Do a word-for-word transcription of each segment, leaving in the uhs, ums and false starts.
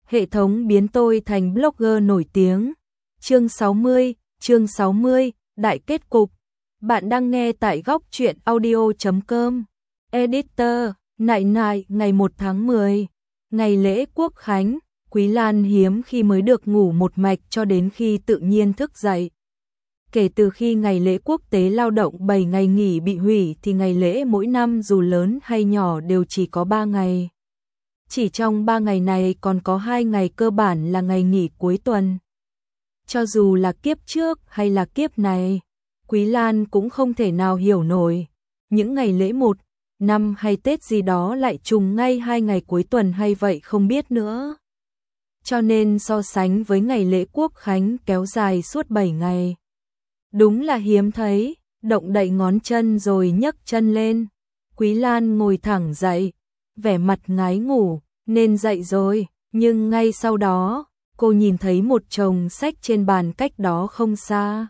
Hệ thống biến tôi thành blogger nổi tiếng. Chương sáu mươi, chương sáu mươi, đại kết cục. Bạn đang nghe tại góc truyện audio chấm com. Editor, nại nại, ngày một tháng mười, ngày lễ Quốc khánh, Quý Lan hiếm khi mới được ngủ một mạch cho đến khi tự nhiên thức dậy. Kể từ khi ngày lễ quốc tế lao động bảy ngày nghỉ bị hủy thì ngày lễ mỗi năm dù lớn hay nhỏ đều chỉ có ba ngày. Chỉ trong ba ngày này còn có hai ngày cơ bản là ngày nghỉ cuối tuần. Cho dù là kiếp trước hay là kiếp này, Quý Lan cũng không thể nào hiểu nổi. Những ngày lễ một, năm hay Tết gì đó lại trùng ngay hai ngày cuối tuần hay vậy không biết nữa. Cho nên so sánh với ngày lễ Quốc khánh kéo dài suốt bảy ngày. Đúng là hiếm thấy, động đậy ngón chân rồi nhấc chân lên. Quý Lan ngồi thẳng dậy, vẻ mặt ngái ngủ, nên dậy rồi, nhưng ngay sau đó, cô nhìn thấy một chồng sách trên bàn cách đó không xa.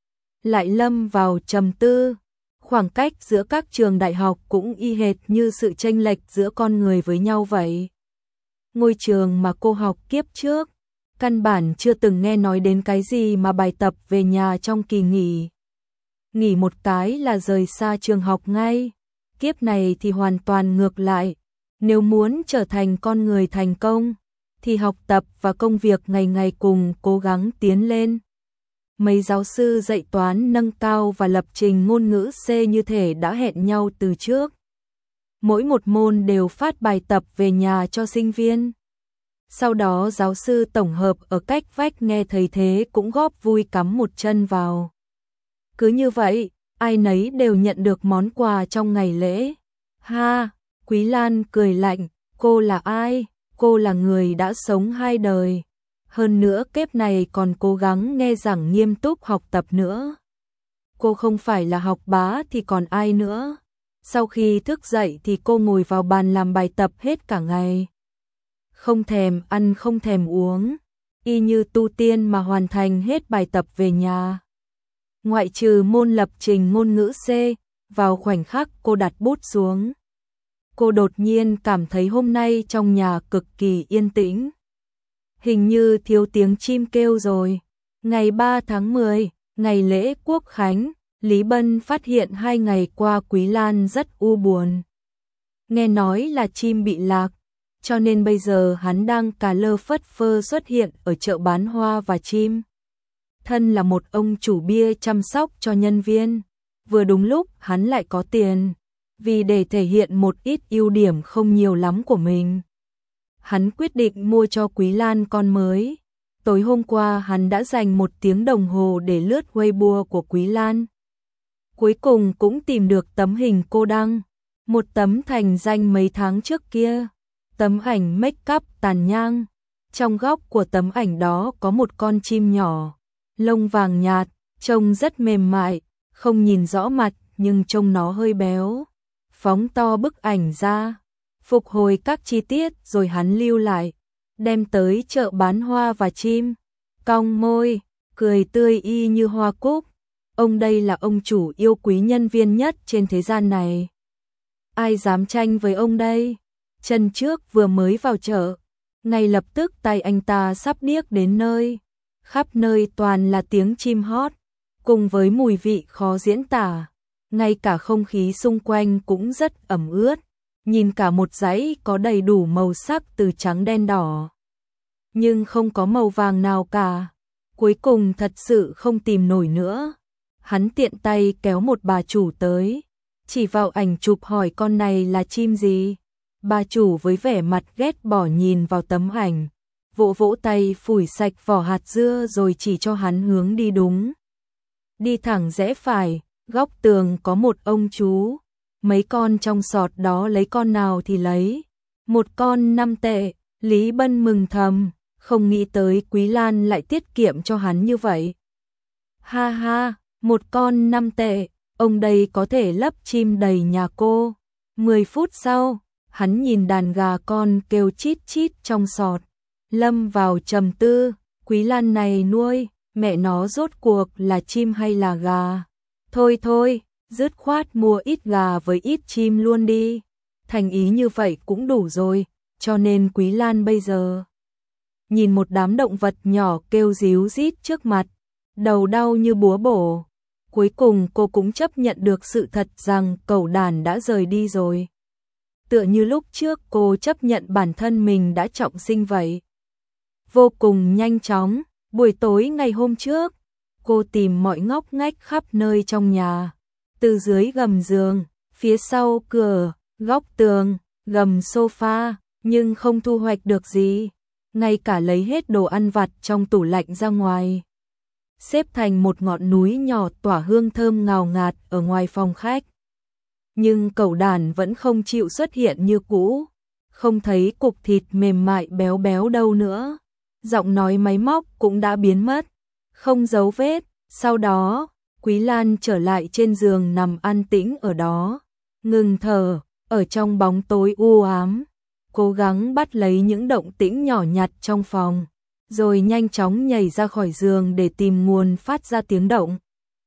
Lại lâm vào trầm tư, khoảng cách giữa các trường đại học cũng y hệt như sự chênh lệch giữa con người với nhau vậy. Ngôi trường mà cô học kiếp trước, căn bản chưa từng nghe nói đến cái gì mà bài tập về nhà trong kỳ nghỉ. Nghỉ một cái là rời xa trường học ngay. Kiếp này thì hoàn toàn ngược lại. Nếu muốn trở thành con người thành công, thì học tập và công việc ngày ngày cùng cố gắng tiến lên. Mấy giáo sư dạy toán nâng cao và lập trình ngôn ngữ C như thể đã hẹn nhau từ trước. Mỗi một môn đều phát bài tập về nhà cho sinh viên. Sau đó giáo sư tổng hợp ở cách vách nghe thấy thế cũng góp vui cắm một chân vào. Cứ như vậy, ai nấy đều nhận được món quà trong ngày lễ. Ha, Quý Lan cười lạnh, cô là ai? Cô là người đã sống hai đời. Hơn nữa kiếp này còn cố gắng nghe giảng nghiêm túc học tập nữa. Cô không phải là học bá thì còn ai nữa? Sau khi thức dậy thì cô ngồi vào bàn làm bài tập hết cả ngày. Không thèm ăn không thèm uống, y như tu tiên mà hoàn thành hết bài tập về nhà. Ngoại trừ môn lập trình ngôn ngữ C, vào khoảnh khắc cô đặt bút xuống. Cô đột nhiên cảm thấy hôm nay trong nhà cực kỳ yên tĩnh. Hình như thiếu tiếng chim kêu rồi. Ngày ba tháng mười, ngày lễ Quốc khánh, Lý Bân phát hiện hai ngày qua Quý Lan rất u buồn. Nghe nói là chim bị lạc, cho nên bây giờ hắn đang cà lơ phất phơ xuất hiện ở chợ bán hoa và chim. Thân là một ông chủ bia chăm sóc cho nhân viên, vừa đúng lúc hắn lại có tiền, vì để thể hiện một ít ưu điểm không nhiều lắm của mình. Hắn quyết định mua cho Quý Lan con mới. Tối hôm qua hắn đã dành một tiếng đồng hồ để lướt Weibo của Quý Lan. Cuối cùng cũng tìm được tấm hình cô đăng, một tấm thành danh mấy tháng trước kia. Tấm ảnh make up tàn nhang. Trong góc của tấm ảnh đó có một con chim nhỏ, lông vàng nhạt, trông rất mềm mại, không nhìn rõ mặt nhưng trông nó hơi béo. Phóng to bức ảnh ra, phục hồi các chi tiết rồi hắn lưu lại, đem tới chợ bán hoa và chim. Cong môi, cười tươi y như hoa cúc. Ông đây là ông chủ yêu quý nhân viên nhất trên thế gian này. Ai dám tranh với ông đây? Chân trước vừa mới vào chợ, ngay lập tức tay anh ta sắp điếc đến nơi. Khắp nơi toàn là tiếng chim hót, cùng với mùi vị khó diễn tả. Ngay cả không khí xung quanh cũng rất ẩm ướt. Nhìn cả một dãy có đầy đủ màu sắc từ trắng đen đỏ, nhưng không có màu vàng nào cả. Cuối cùng thật sự không tìm nổi nữa. Hắn tiện tay kéo một bà chủ tới, chỉ vào ảnh chụp hỏi con này là chim gì. Bà chủ với vẻ mặt ghét bỏ nhìn vào tấm ảnh, vỗ vỗ tay phủi sạch vỏ hạt dưa rồi chỉ cho hắn hướng đi đúng. Đi thẳng rẽ phải, góc tường có một ông chú. Mấy con trong sọt đó lấy con nào thì lấy. Một con năm tệ, Lý Bân mừng thầm, không nghĩ tới Quý Lan lại tiết kiệm cho hắn như vậy. Ha ha, một con năm tệ, ông đây có thể lấp chim đầy nhà cô. Mười phút sau, hắn nhìn đàn gà con kêu chít chít trong sọt, lâm vào trầm tư. Quý Lan này nuôi, mẹ nó rốt cuộc là chim hay là gà? Thôi thôi, dứt khoát mua ít gà với ít chim luôn đi. Thành ý như vậy cũng đủ rồi, cho nên Quý Lan bây giờ nhìn một đám động vật nhỏ kêu ríu rít trước mặt, đầu đau như búa bổ. Cuối cùng cô cũng chấp nhận được sự thật rằng cẩu đàn đã rời đi rồi. Tựa như lúc trước cô chấp nhận bản thân mình đã trọng sinh vậy. Vô cùng nhanh chóng, buổi tối ngày hôm trước, cô tìm mọi ngóc ngách khắp nơi trong nhà. Từ dưới gầm giường, phía sau cửa, góc tường, gầm sofa, nhưng không thu hoạch được gì. Ngay cả lấy hết đồ ăn vặt trong tủ lạnh ra ngoài, xếp thành một ngọn núi nhỏ tỏa hương thơm ngào ngạt ở ngoài phòng khách. Nhưng cẩu đàn vẫn không chịu xuất hiện như cũ, không thấy cục thịt mềm mại béo béo đâu nữa. Giọng nói máy móc cũng đã biến mất, không dấu vết. Sau đó, Quý Lan trở lại trên giường nằm an tĩnh ở đó, ngừng thở, ở trong bóng tối u ám, cố gắng bắt lấy những động tĩnh nhỏ nhặt trong phòng, rồi nhanh chóng nhảy ra khỏi giường để tìm nguồn phát ra tiếng động.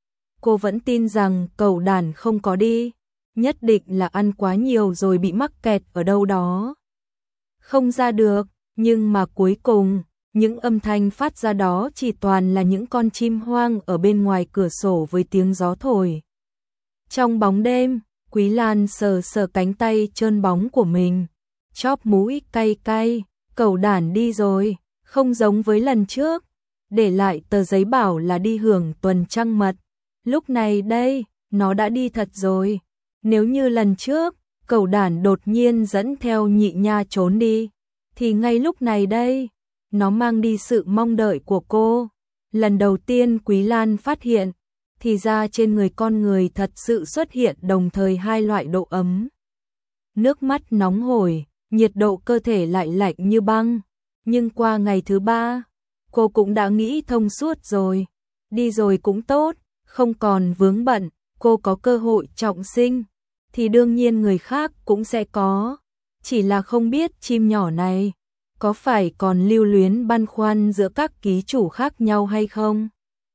Cô vẫn tin rằng cẩu đàn không có đi, nhất định là ăn quá nhiều rồi bị mắc kẹt ở đâu đó. Không ra được, nhưng mà cuối cùng, những âm thanh phát ra đó chỉ toàn là những con chim hoang ở bên ngoài cửa sổ với tiếng gió thổi. Trong bóng đêm, Quý Lan sờ sờ cánh tay trơn bóng của mình, chóp mũi cay cay, cẩu đàn đi rồi, không giống với lần trước, để lại tờ giấy bảo là đi hưởng tuần trăng mật. Lúc này đây, nó đã đi thật rồi. Nếu như lần trước, cẩu đàn đột nhiên dẫn theo Nhị Nha trốn đi, thì ngay lúc này đây, nó mang đi sự mong đợi của cô. Lần đầu tiên Quý Lan phát hiện, thì ra trên người con người thật sự xuất hiện đồng thời hai loại độ ấm. Nước mắt nóng hổi, nhiệt độ cơ thể lại lạnh như băng. Nhưng qua ngày thứ ba, cô cũng đã nghĩ thông suốt rồi. Đi rồi cũng tốt, không còn vướng bận, cô có cơ hội trọng sinh, thì đương nhiên người khác cũng sẽ có. Chỉ là không biết chim nhỏ này có phải còn lưu luyến băn khoăn giữa các ký chủ khác nhau hay không?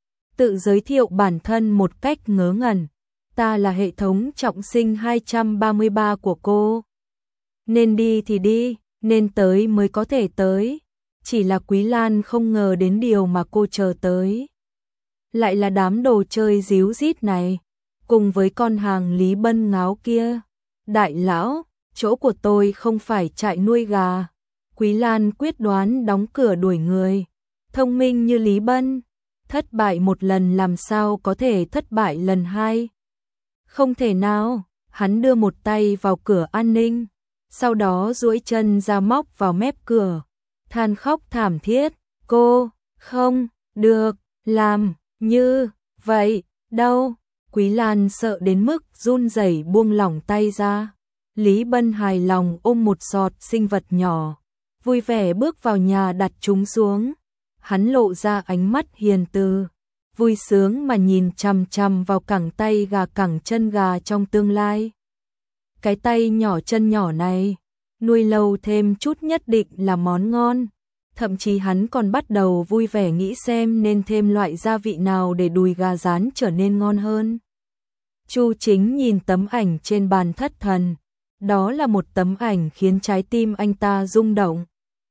Tự giới thiệu bản thân một cách ngớ ngẩn. Ta là hệ thống trọng sinh hai trăm ba mươi ba của cô. Nên đi thì đi, nên tới mới có thể tới. Chỉ là Quý Lan không ngờ đến điều mà cô chờ tới. Lại là đám đồ chơi díu dít này, cùng với con hàng Lý Bân ngáo kia. Đại lão, chỗ của tôi không phải trại nuôi gà. Quý Lan quyết đoán đóng cửa đuổi người. Thông minh như Lý Bân, thất bại một lần làm sao có thể thất bại lần hai. Không thể nào, hắn đưa một tay vào cửa an ninh, sau đó duỗi chân ra móc vào mép cửa, than khóc thảm thiết, cô, không, được, làm, như, vậy, đâu. Quý Lan sợ đến mức run rẩy buông lỏng tay ra. Lý Bân hài lòng ôm một giọt sinh vật nhỏ, vui vẻ bước vào nhà đặt chúng xuống. Hắn lộ ra ánh mắt hiền từ, vui sướng mà nhìn chằm chằm vào cẳng tay gà cẳng chân gà trong tương lai. Cái tay nhỏ chân nhỏ này, nuôi lâu thêm chút nhất định là món ngon. Thậm chí hắn còn bắt đầu vui vẻ nghĩ xem nên thêm loại gia vị nào để đùi gà rán trở nên ngon hơn. Chu Chính nhìn tấm ảnh trên bàn thất thần. Đó là một tấm ảnh khiến trái tim anh ta rung động.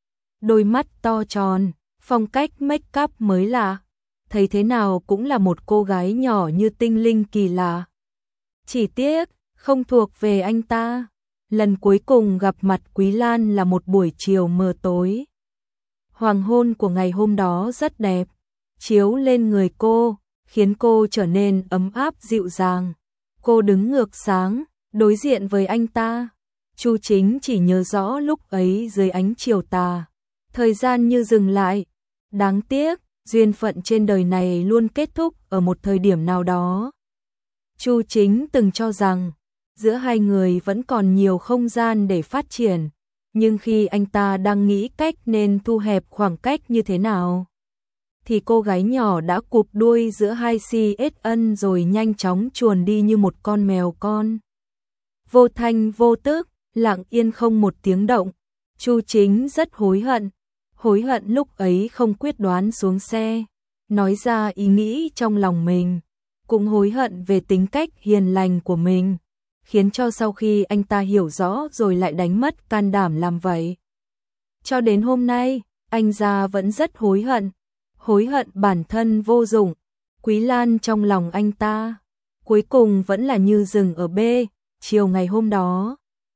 Đôi mắt to tròn, phong cách make up mới lạ, thấy thế nào cũng là một cô gái nhỏ như tinh linh kỳ lạ. Chỉ tiếc, không thuộc về anh ta. Lần cuối cùng gặp mặt Quý Lan là một buổi chiều mờ tối. Hoàng hôn của ngày hôm đó rất đẹp, chiếu lên người cô, khiến cô trở nên ấm áp dịu dàng. Cô đứng ngược sáng, đối diện với anh ta. Chu Chính chỉ nhớ rõ lúc ấy dưới ánh chiều tà, thời gian như dừng lại. Đáng tiếc, duyên phận trên đời này luôn kết thúc ở một thời điểm nào đó. Chu Chính từng cho rằng, giữa hai người vẫn còn nhiều không gian để phát triển, nhưng khi anh ta đang nghĩ cách nên thu hẹp khoảng cách như thế nào, thì cô gái nhỏ đã cụp đuôi giữa hai xê ét ân rồi nhanh chóng chuồn đi như một con mèo con. Vô thanh vô tức, lặng yên không một tiếng động. Chu Chính rất hối hận, hối hận lúc ấy không quyết đoán xuống xe, nói ra ý nghĩ trong lòng mình, cũng hối hận về tính cách hiền lành của mình, khiến cho sau khi anh ta hiểu rõ rồi lại đánh mất can đảm làm vậy. Cho đến hôm nay, anh gia vẫn rất hối hận, hối hận bản thân vô dụng. Quý Lan trong lòng anh ta, cuối cùng vẫn là như rừng ở bê. Chiều ngày hôm đó,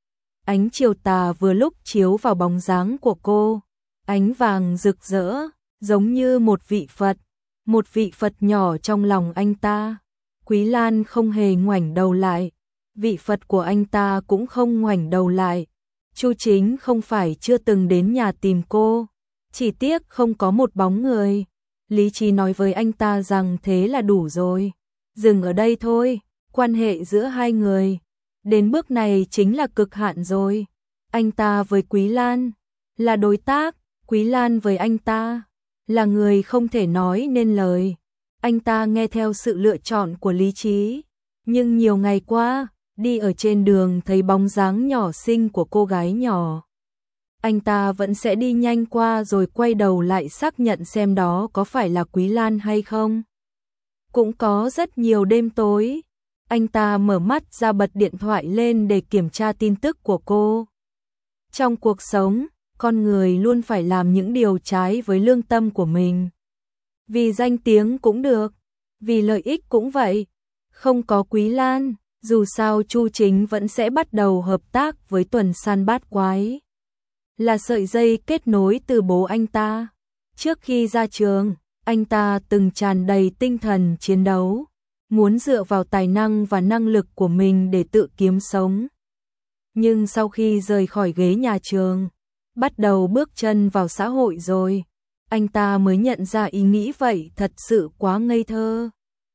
ánh chiều tà vừa lúc chiếu vào bóng dáng của cô, ánh vàng rực rỡ, giống như một vị Phật, một vị Phật nhỏ trong lòng anh ta. Quý Lan không hề ngoảnh đầu lại, vị Phật của anh ta cũng không ngoảnh đầu lại. Chu Chính không phải chưa từng đến nhà tìm cô, chỉ tiếc không có một bóng người. Lý trí nói với anh ta rằng thế là đủ rồi, dừng ở đây thôi, quan hệ giữa hai người đến bước này chính là cực hạn rồi. Anh ta với Quý Lan là đối tác, Quý Lan với anh ta là người không thể nói nên lời. Anh ta nghe theo sự lựa chọn của lý trí, nhưng nhiều ngày qua, đi ở trên đường thấy bóng dáng nhỏ xinh của cô gái nhỏ, anh ta vẫn sẽ đi nhanh qua rồi quay đầu lại xác nhận xem đó có phải là Quý Lan hay không. Cũng có rất nhiều đêm tối, anh ta mở mắt ra bật điện thoại lên để kiểm tra tin tức của cô. Trong cuộc sống, con người luôn phải làm những điều trái với lương tâm của mình. Vì danh tiếng cũng được, vì lợi ích cũng vậy. Không có Quý Lan, dù sao Chu Chính vẫn sẽ bắt đầu hợp tác với Tuần San Bát Quái. Là sợi dây kết nối từ bố anh ta. Trước khi ra trường, anh ta từng tràn đầy tinh thần chiến đấu, muốn dựa vào tài năng và năng lực của mình để tự kiếm sống. Nhưng sau khi rời khỏi ghế nhà trường, bắt đầu bước chân vào xã hội rồi, anh ta mới nhận ra ý nghĩ vậy thật sự quá ngây thơ.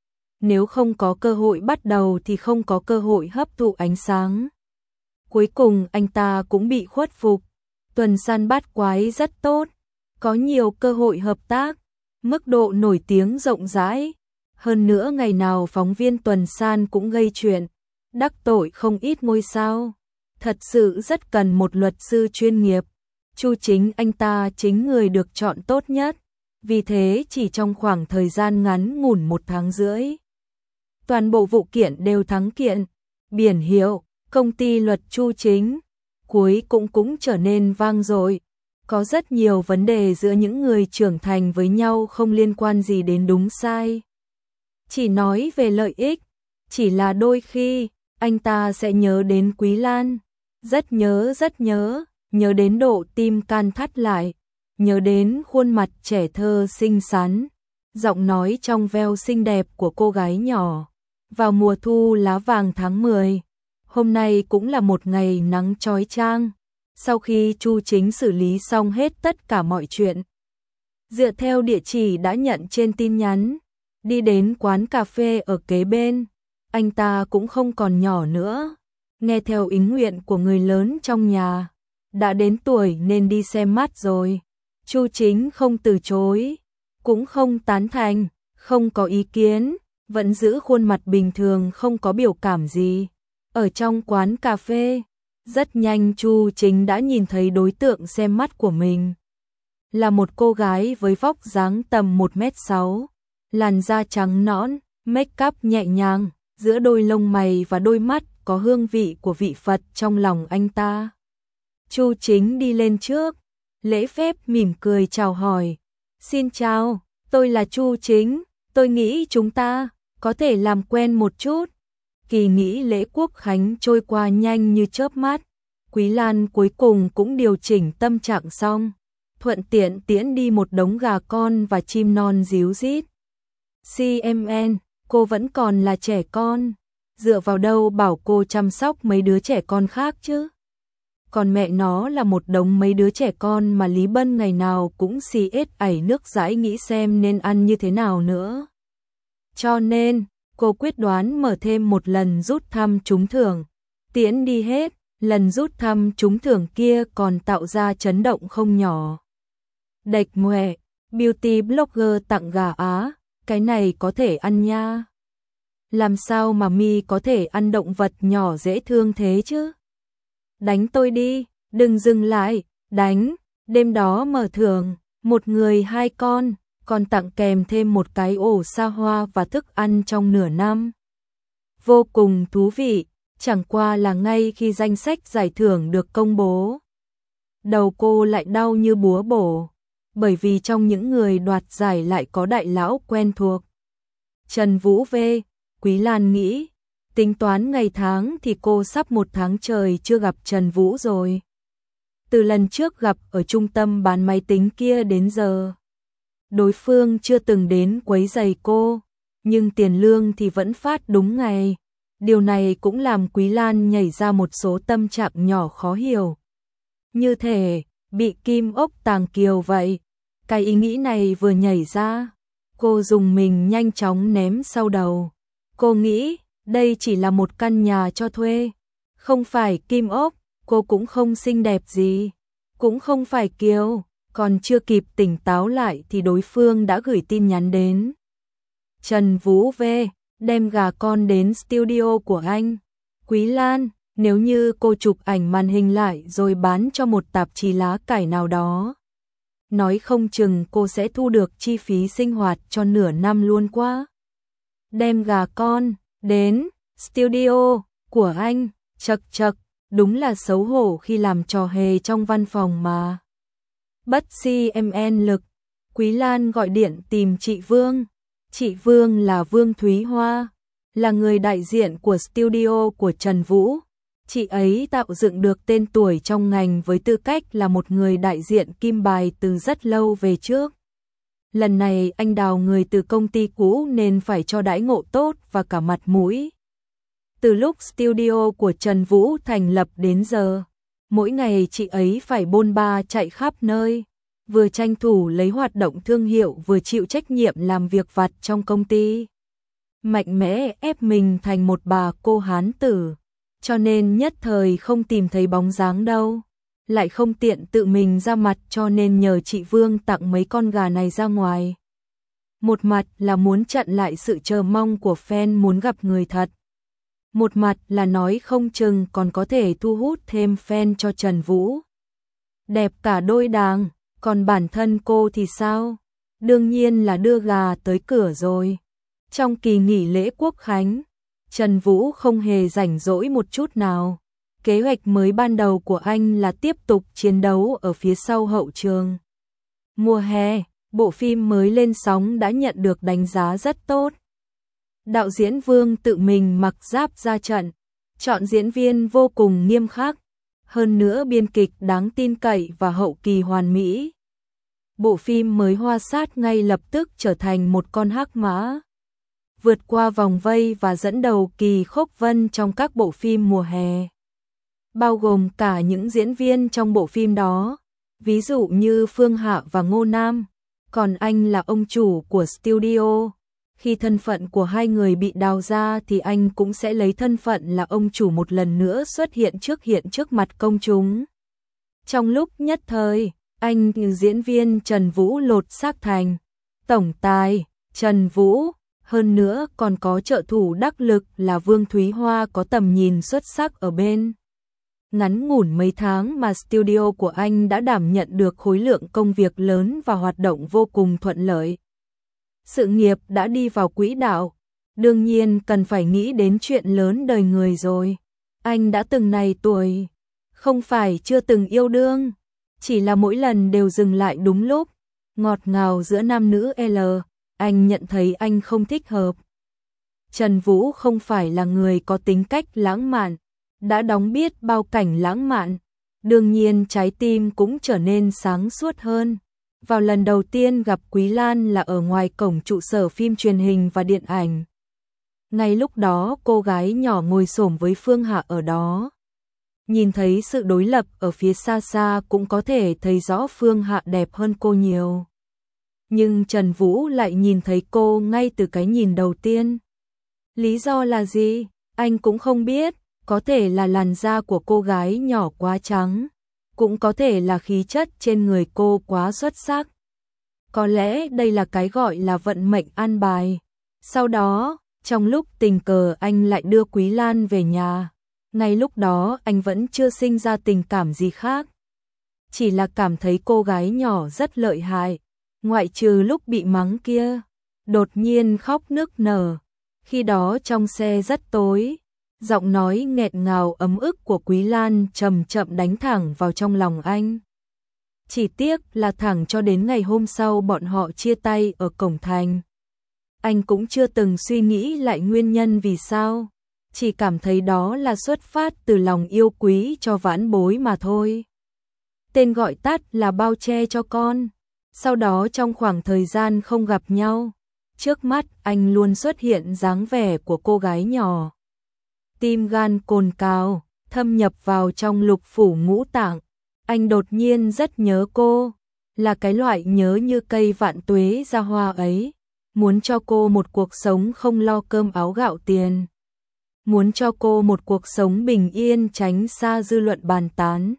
Nếu không có cơ hội bắt đầu thì không có cơ hội hấp thụ ánh sáng. Cuối cùng anh ta cũng bị khuất phục. Tuần San Bát Quái rất tốt, có nhiều cơ hội hợp tác, mức độ nổi tiếng rộng rãi. Hơn nữa ngày nào phóng viên Tuần San cũng gây chuyện, đắc tội không ít ngôi sao. Thật sự rất cần một luật sư chuyên nghiệp. Chu Chính anh ta chính người được chọn tốt nhất. Vì thế chỉ trong khoảng thời gian ngắn ngủn một tháng rưỡi, toàn bộ vụ kiện đều thắng kiện. Biển hiệu, công ty luật Chu Chính, cuối cũng cũng trở nên vang dội. Có rất nhiều vấn đề giữa những người trưởng thành với nhau không liên quan gì đến đúng sai. Chỉ nói về lợi ích, chỉ là đôi khi, anh ta sẽ nhớ đến Quý Lan. Rất nhớ rất nhớ, nhớ đến độ tim can thắt lại, nhớ đến khuôn mặt trẻ thơ xinh xắn, giọng nói trong veo xinh đẹp của cô gái nhỏ. Vào mùa thu lá vàng tháng mười, hôm nay cũng là một ngày nắng chói chang. Sau khi Chu Chính xử lý xong hết tất cả mọi chuyện, dựa theo địa chỉ đã nhận trên tin nhắn, đi đến quán cà phê ở kế bên. Anh ta cũng không còn nhỏ nữa, nghe theo ý nguyện của người lớn trong nhà, đã đến tuổi nên đi xem mắt rồi. Chu Chính không từ chối, cũng không tán thành, không có ý kiến, vẫn giữ khuôn mặt bình thường không có biểu cảm gì. Ở trong quán cà phê, rất nhanh Chu Chính đã nhìn thấy đối tượng xem mắt của mình. Là một cô gái với vóc dáng tầm một mét sáu, làn da trắng nõn, make up nhẹ nhàng, giữa đôi lông mày và đôi mắt có hương vị của vị Phật trong lòng anh ta. Chu Chính đi lên trước, lễ phép mỉm cười chào hỏi. Xin chào, tôi là Chu Chính, tôi nghĩ chúng ta có thể làm quen một chút. Kỳ nghỉ lễ Quốc Khánh trôi qua nhanh như chớp mắt. Quý Lan cuối cùng cũng điều chỉnh tâm trạng xong, thuận tiện tiễn đi một đống gà con và chim non ríu rít. xê em en, cô vẫn còn là trẻ con, dựa vào đâu bảo cô chăm sóc mấy đứa trẻ con khác chứ? Còn mẹ nó là một đống mấy đứa trẻ con mà Lý Bân ngày nào cũng xì ết ảy nước dãi nghĩ xem nên ăn như thế nào nữa. Cho nên, cô quyết đoán mở thêm một lần rút thăm trúng thưởng, tiễn đi hết. Lần rút thăm trúng thưởng kia còn tạo ra chấn động không nhỏ. Đạch Ngoẹ, beauty blogger tặng gà Á, cái này có thể ăn nha. Làm sao mà mi có thể ăn động vật nhỏ dễ thương thế chứ? Đánh tôi đi, đừng dừng lại, đánh. Đêm đó mở thưởng, một người hai con, còn tặng kèm thêm một cái ổ xa hoa và thức ăn trong nửa năm. Vô cùng thú vị. Chẳng qua là ngay khi danh sách giải thưởng được công bố, đầu cô lại đau như búa bổ. bởi vì trong những người đoạt giải lại có đại lão quen thuộc. Trần Vũ V, Quý Lan nghĩ, tính toán ngày tháng thì cô sắp một tháng trời chưa gặp Trần Vũ rồi. Từ lần trước gặp ở trung tâm bán máy tính kia đến giờ, đối phương chưa từng đến quấy rầy cô, nhưng tiền lương thì vẫn phát đúng ngày. Điều này cũng làm Quý Lan nhảy ra một số tâm trạng nhỏ khó hiểu. Như thể bị kim ốc tàng kiều vậy. Cái ý nghĩ này vừa nhảy ra, cô dùng mình nhanh chóng ném sau đầu. Cô nghĩ đây chỉ là một căn nhà cho thuê, không phải kim ốc, cô cũng không xinh đẹp gì, cũng không phải kiều. Còn chưa kịp tỉnh táo lại thì đối phương đã gửi tin nhắn đến. Trần Vũ V, đem gà con đến studio của anh. Quý Lan, nếu như cô chụp ảnh màn hình lại rồi bán cho một tạp chí lá cải nào đó, nói không chừng cô sẽ thu được chi phí sinh hoạt cho nửa năm luôn quá. Đem gà con đến studio của anh, chật chật, đúng là xấu hổ khi làm trò hề trong văn phòng mà. Bất si mn lực, Quý Lan gọi điện tìm chị Vương. Chị Vương là Vương Thúy Hoa, là người đại diện của studio của Trần Vũ. Chị ấy tạo dựng được tên tuổi trong ngành với tư cách là một người đại diện kim bài từ rất lâu về trước. Lần này anh đào người từ công ty cũ nên phải cho đãi ngộ tốt và cả mặt mũi. Từ lúc studio của Trần Vũ thành lập đến giờ, mỗi ngày chị ấy phải bôn ba chạy khắp nơi, vừa tranh thủ lấy hoạt động thương hiệu vừa chịu trách nhiệm làm việc vặt trong công ty. Mạnh mẽ ép mình thành một bà cô hán tử, cho nên nhất thời không tìm thấy bóng dáng đâu. Lại không tiện tự mình ra mặt cho nên nhờ chị Vương tặng mấy con gà này ra ngoài. Một mặt là muốn chặn lại sự chờ mong của fan muốn gặp người thật. Một mặt là nói không chừng còn có thể thu hút thêm fan cho Trần Vũ. Đẹp cả đôi đàng, còn bản thân cô thì sao? Đương nhiên là đưa gà tới cửa rồi. Trong kỳ nghỉ lễ Quốc Khánh, Trần Vũ không hề rảnh rỗi một chút nào. Kế hoạch mới ban đầu của anh là tiếp tục chiến đấu ở phía sau hậu trường. Mùa hè, bộ phim mới lên sóng đã nhận được đánh giá rất tốt. Đạo diễn Vương tự mình mặc giáp ra trận, chọn diễn viên vô cùng nghiêm khắc, hơn nữa biên kịch đáng tin cậy và hậu kỳ hoàn mỹ. Bộ phim mới Hoa Sát ngay lập tức trở thành một con hắc mã, vượt qua vòng vây và dẫn đầu kỳ khốc vân trong các bộ phim mùa hè, bao gồm cả những diễn viên trong bộ phim đó, ví dụ như Phương Hạ và Ngô Nam. Còn anh là ông chủ của studio. Khi thân phận của hai người bị đào ra thì anh cũng sẽ lấy thân phận là ông chủ một lần nữa xuất hiện trước hiện trước mặt công chúng. Trong lúc nhất thời, anh như diễn viên Trần Vũ lột xác thành tổng tài Trần Vũ, hơn nữa còn có trợ thủ đắc lực là Vương Thúy Hoa có tầm nhìn xuất sắc ở bên. Ngắn ngủn mấy tháng mà studio của anh đã đảm nhận được khối lượng công việc lớn và hoạt động vô cùng thuận lợi. Sự nghiệp đã đi vào quỹ đạo, đương nhiên cần phải nghĩ đến chuyện lớn đời người rồi. Anh đã từng này tuổi, không phải chưa từng yêu đương, chỉ là mỗi lần đều dừng lại đúng lúc. Ngọt ngào giữa nam nữ L, anh nhận thấy anh không thích hợp. Trần Vũ không phải là người có tính cách lãng mạn, đã đóng biết bao cảnh lãng mạn, đương nhiên trái tim cũng trở nên sáng suốt hơn. Vào lần đầu tiên gặp Quý Lan là ở ngoài cổng trụ sở phim truyền hình và điện ảnh. Ngay lúc đó cô gái nhỏ ngồi xổm với Phương Hạ ở đó. Nhìn thấy sự đối lập ở phía xa xa cũng có thể thấy rõ Phương Hạ đẹp hơn cô nhiều. Nhưng Trần Vũ lại nhìn thấy cô ngay từ cái nhìn đầu tiên. Lý do là gì? Anh cũng không biết, có thể là làn da của cô gái nhỏ quá trắng. Cũng có thể là khí chất trên người cô quá xuất sắc. Có lẽ đây là cái gọi là vận mệnh an bài. Sau đó, trong lúc tình cờ anh lại đưa Quý Lan về nhà. Ngay lúc đó anh vẫn chưa sinh ra tình cảm gì khác. Chỉ là cảm thấy cô gái nhỏ rất lợi hại. Ngoại trừ lúc bị mắng kia, đột nhiên khóc nức nở. Khi đó trong xe rất tối. Giọng nói nghẹn ngào ấm ức của Quý Lan chậm chậm đánh thẳng vào trong lòng anh. Chỉ tiếc là thẳng cho đến ngày hôm sau bọn họ chia tay ở cổng thành. Anh cũng chưa từng suy nghĩ lại nguyên nhân vì sao, chỉ cảm thấy đó là xuất phát từ lòng yêu quý cho vãn bối mà thôi. Tên gọi tắt là bao che cho con. Sau đó trong khoảng thời gian không gặp nhau, trước mắt anh luôn xuất hiện dáng vẻ của cô gái nhỏ. Tim gan cồn cào, thâm nhập vào trong lục phủ ngũ tạng. Anh đột nhiên rất nhớ cô, là cái loại nhớ như cây vạn tuế ra hoa ấy. Muốn cho cô một cuộc sống không lo cơm áo gạo tiền. Muốn cho cô một cuộc sống bình yên tránh xa dư luận bàn tán.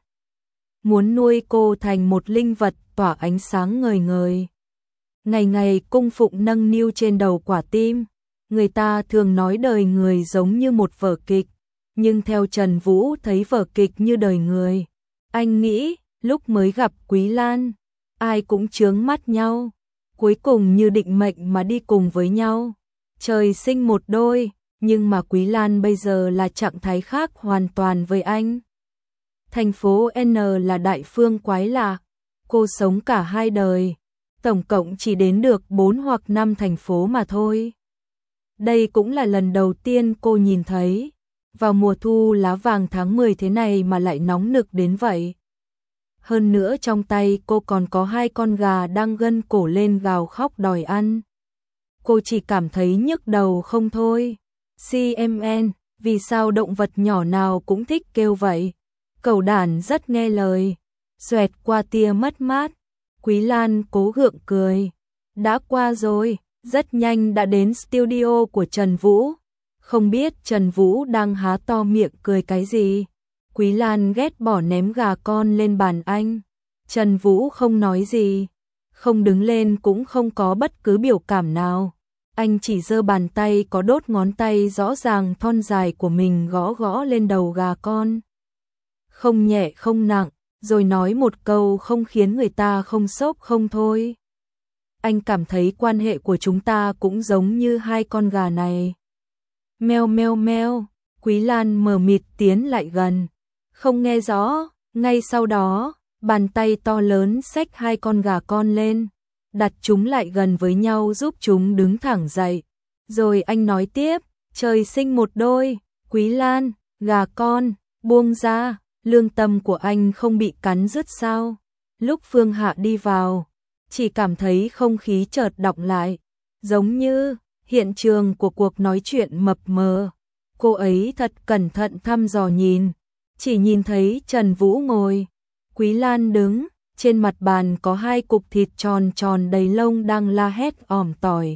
Muốn nuôi cô thành một linh vật tỏa ánh sáng ngời ngời. Ngày ngày cung phụng nâng niu trên đầu quả tim. Người ta thường nói đời người giống như một vở kịch, nhưng theo Trần Vũ thấy vở kịch như đời người. Anh nghĩ, lúc mới gặp Quý Lan, ai cũng chướng mắt nhau, cuối cùng như định mệnh mà đi cùng với nhau. Trời sinh một đôi, nhưng mà Quý Lan bây giờ là trạng thái khác hoàn toàn với anh. Thành phố N là đại phương quái lạ, cô sống cả hai đời, tổng cộng chỉ đến được bốn hoặc năm thành phố mà thôi. Đây cũng là lần đầu tiên cô nhìn thấy, vào mùa thu lá vàng tháng mười thế này mà lại nóng nực đến vậy. Hơn nữa trong tay cô còn có hai con gà đang gân cổ lên gào khóc đòi ăn. Cô chỉ cảm thấy nhức đầu không thôi. xê em en, vì sao động vật nhỏ nào cũng thích kêu vậy? Cẩu đản rất nghe lời. Xoẹt qua tia mất mát. Quý Lan cố gượng cười. Đã qua rồi, rất nhanh đã đến studio của Trần Vũ. Không biết Trần Vũ đang há to miệng cười cái gì. Quý Lan ghét bỏ ném gà con lên bàn anh. Trần Vũ không nói gì, không đứng lên cũng không có bất cứ biểu cảm nào. Anh chỉ giơ bàn tay có đốt ngón tay rõ ràng thon dài của mình gõ gõ lên đầu gà con. Không nhẹ không nặng, rồi nói một câu không khiến người ta không sốc không thôi. Anh cảm thấy quan hệ của chúng ta cũng giống như hai con gà này. Meo meo meo, Quý Lan mờ mịt tiến lại gần. Không nghe rõ, ngay sau đó, bàn tay to lớn xách hai con gà con lên, đặt chúng lại gần với nhau giúp chúng đứng thẳng dậy. Rồi anh nói tiếp, trời sinh một đôi, Quý Lan, gà con, buông ra, lương tâm của anh không bị cắn rứt sao? Lúc Phương Hạ đi vào, chỉ cảm thấy không khí chợt đọng lại, giống như hiện trường của cuộc nói chuyện mập mờ. Cô ấy thật cẩn thận thăm dò nhìn, chỉ nhìn thấy Trần Vũ ngồi, Quý Lan đứng, trên mặt bàn có hai cục thịt tròn tròn đầy lông đang la hét ỏm tỏi.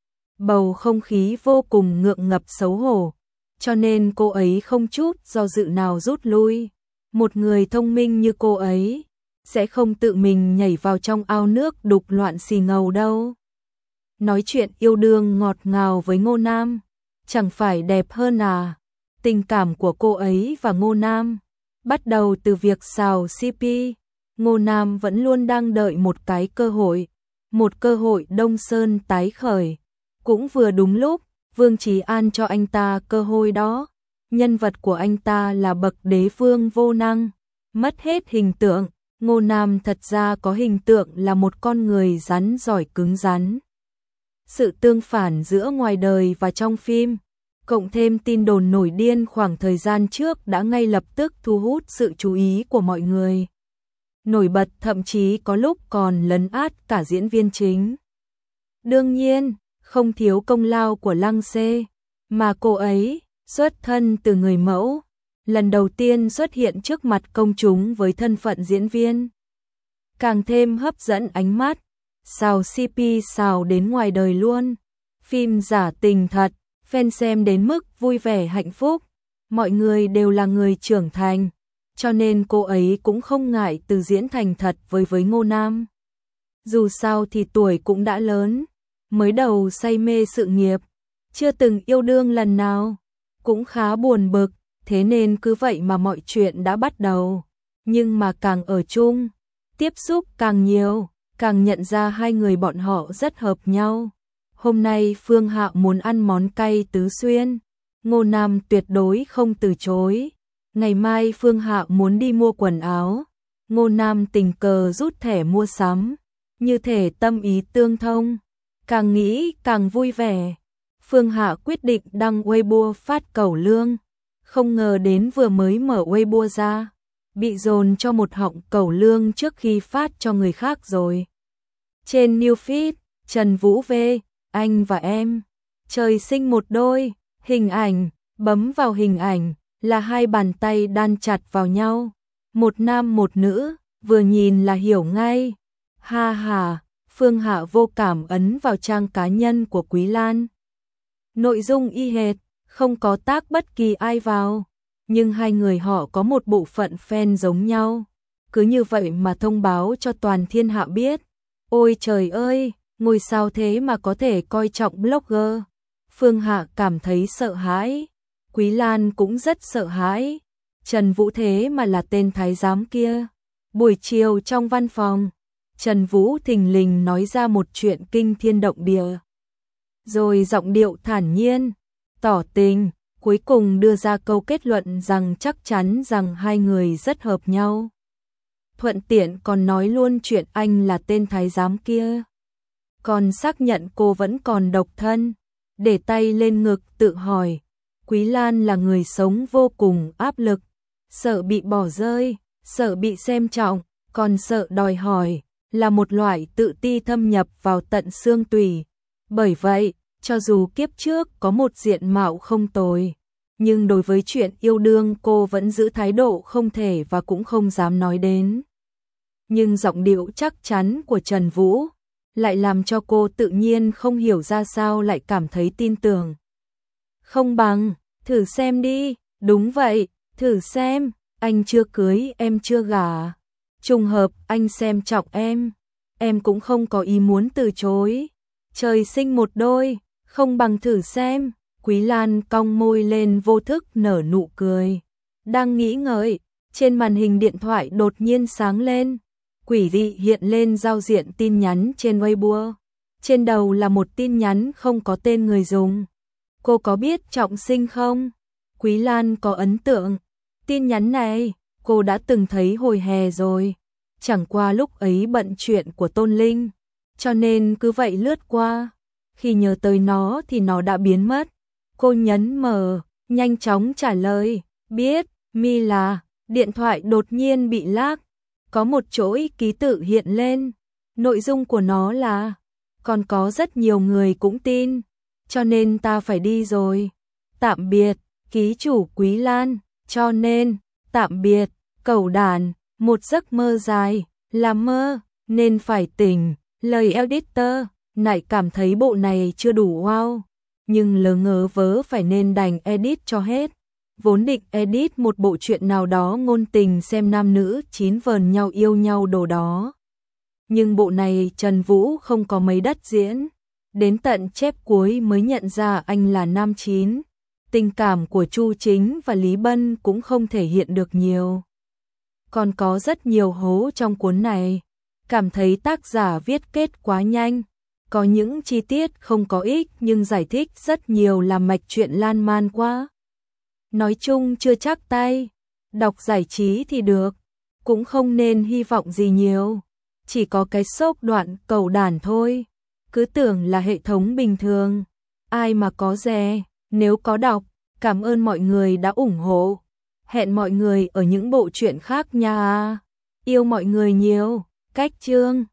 Bầu không khí vô cùng ngượng ngập xấu hổ, cho nên cô ấy không chút do dự nào rút lui. Một người thông minh như cô ấy sẽ không tự mình nhảy vào trong ao nước đục loạn xì ngầu đâu. Nói chuyện yêu đương ngọt ngào với Ngô Nam, chẳng phải đẹp hơn à? Tình cảm của cô ấy và Ngô Nam bắt đầu từ việc xào xê pê. Ngô Nam vẫn luôn đang đợi một cái cơ hội, một cơ hội Đông Sơn tái khởi. Cũng vừa đúng lúc, Vương Chí An cho anh ta cơ hội đó. Nhân vật của anh ta là bậc đế vương vô năng, mất hết hình tượng. Ngô Nam thật ra có hình tượng là một con người rắn giỏi cứng rắn. Sự tương phản giữa ngoài đời và trong phim, cộng thêm tin đồn nổi điên khoảng thời gian trước đã ngay lập tức thu hút sự chú ý của mọi người. Nổi bật thậm chí có lúc còn lấn át cả diễn viên chính. Đương nhiên, không thiếu công lao của Lăng Xê, mà cô ấy xuất thân từ người mẫu, lần đầu tiên xuất hiện trước mặt công chúng với thân phận diễn viên. Càng thêm hấp dẫn ánh mắt, xào xê pê xào đến ngoài đời luôn. Phim giả tình thật, fan xem đến mức vui vẻ hạnh phúc. Mọi người đều là người trưởng thành, cho nên cô ấy cũng không ngại từ diễn thành thật với với Ngô Nam. Dù sao thì tuổi cũng đã lớn, mới đầu say mê sự nghiệp, chưa từng yêu đương lần nào, cũng khá buồn bực, thế nên cứ vậy mà mọi chuyện đã bắt đầu. Nhưng mà càng ở chung, tiếp xúc càng nhiều, càng nhận ra hai người bọn họ rất hợp nhau. Hôm nay Phương Hạ muốn ăn món cay tứ xuyên, Ngô Nam tuyệt đối không từ chối. Ngày mai Phương Hạ muốn đi mua quần áo, Ngô Nam tình cờ rút thẻ mua sắm, như thể tâm ý tương thông, càng nghĩ càng vui vẻ. Phương Hạ quyết định đăng Weibo phát cẩu lương, không ngờ đến vừa mới mở Weibo ra, bị dồn cho một họng cẩu lương trước khi phát cho người khác rồi. Trên new feed, Trần Vũ V, anh và em, trời sinh một đôi, hình ảnh, bấm vào hình ảnh, là hai bàn tay đan chặt vào nhau, một nam một nữ, vừa nhìn là hiểu ngay. Ha ha, Phương Hạ vô cảm ấn vào trang cá nhân của Quý Lan. Nội dung y hệt, không có tác bất kỳ ai vào, nhưng hai người họ có một bộ phận fan giống nhau. Cứ như vậy mà thông báo cho toàn thiên hạ biết. Ôi trời ơi, ngôi sao thế mà có thể coi trọng blogger. Phương Hạ cảm thấy sợ hãi, Quý Lan cũng rất sợ hãi. Trần Vũ thế mà là tên thái giám kia. Buổi chiều trong văn phòng, Trần Vũ thình lình nói ra một chuyện kinh thiên động địa. Rồi giọng điệu thản nhiên, tỏ tình, cuối cùng đưa ra câu kết luận rằng chắc chắn rằng hai người rất hợp nhau. Thuận tiện còn nói luôn chuyện anh là tên thái giám kia. Còn xác nhận cô vẫn còn độc thân, để tay lên ngực tự hỏi. Quý Lan là người sống vô cùng áp lực, sợ bị bỏ rơi, sợ bị xem trọng, còn sợ đòi hỏi, là một loại tự ti thâm nhập vào tận xương tủy. Bởi vậy, cho dù kiếp trước có một diện mạo không tồi, nhưng đối với chuyện yêu đương cô vẫn giữ thái độ không thể và cũng không dám nói đến. Nhưng giọng điệu chắc chắn của Trần Vũ lại làm cho cô tự nhiên không hiểu ra sao lại cảm thấy tin tưởng. Không bằng, thử xem đi, đúng vậy, thử xem, anh chưa cưới em chưa gả. Trùng hợp anh xem trọng em, em cũng không có ý muốn từ chối. Trời sinh một đôi, không bằng thử xem. Quý Lan cong môi lên vô thức nở nụ cười. Đang nghĩ ngợi, trên màn hình điện thoại đột nhiên sáng lên. Quỷ dị hiện lên giao diện tin nhắn trên Weibo. Trên đầu là một tin nhắn không có tên người dùng. Cô có biết Trọng Sinh không? Quý Lan có ấn tượng. Tin nhắn này, cô đã từng thấy hồi hè rồi. Chẳng qua lúc ấy bận chuyện của Tôn Linh, cho nên cứ vậy lướt qua. Khi nhớ tới nó thì nó đã biến mất. Cô nhấn mở, nhanh chóng trả lời. Biết, mi là, điện thoại đột nhiên bị lag. Có một chuỗi ký tự hiện lên. Nội dung của nó là, còn có rất nhiều người cũng tin, cho nên ta phải đi rồi. Tạm biệt, ký chủ Quý Lan, cho nên, tạm biệt, cẩu đàn, một giấc mơ dài, là mơ, nên phải tỉnh. Lời editor, nãy cảm thấy bộ này chưa đủ wow, nhưng lỡ ngớ vớ phải nên đành edit cho hết. Vốn định edit một bộ truyện nào đó ngôn tình xem nam nữ chín vờn nhau yêu nhau đồ đó. Nhưng bộ này Trần Vũ không có mấy đất diễn. Đến tận chép cuối mới nhận ra anh là nam chín. Tình cảm của Chu Chính và Lý Bân cũng không thể hiện được nhiều. Còn có rất nhiều hố trong cuốn này. Cảm thấy tác giả viết kết quá nhanh. Có những chi tiết không có ích nhưng giải thích rất nhiều làm mạch truyện lan man quá. Nói chung chưa chắc tay. Đọc giải trí thì được. Cũng không nên hy vọng gì nhiều. Chỉ có cái sốc đoạn cẩu đản thôi. Cứ tưởng là hệ thống bình thường. Ai mà có dè. Nếu có đọc, cảm ơn mọi người đã ủng hộ. Hẹn mọi người ở những bộ truyện khác nha. Yêu mọi người nhiều. Cách chương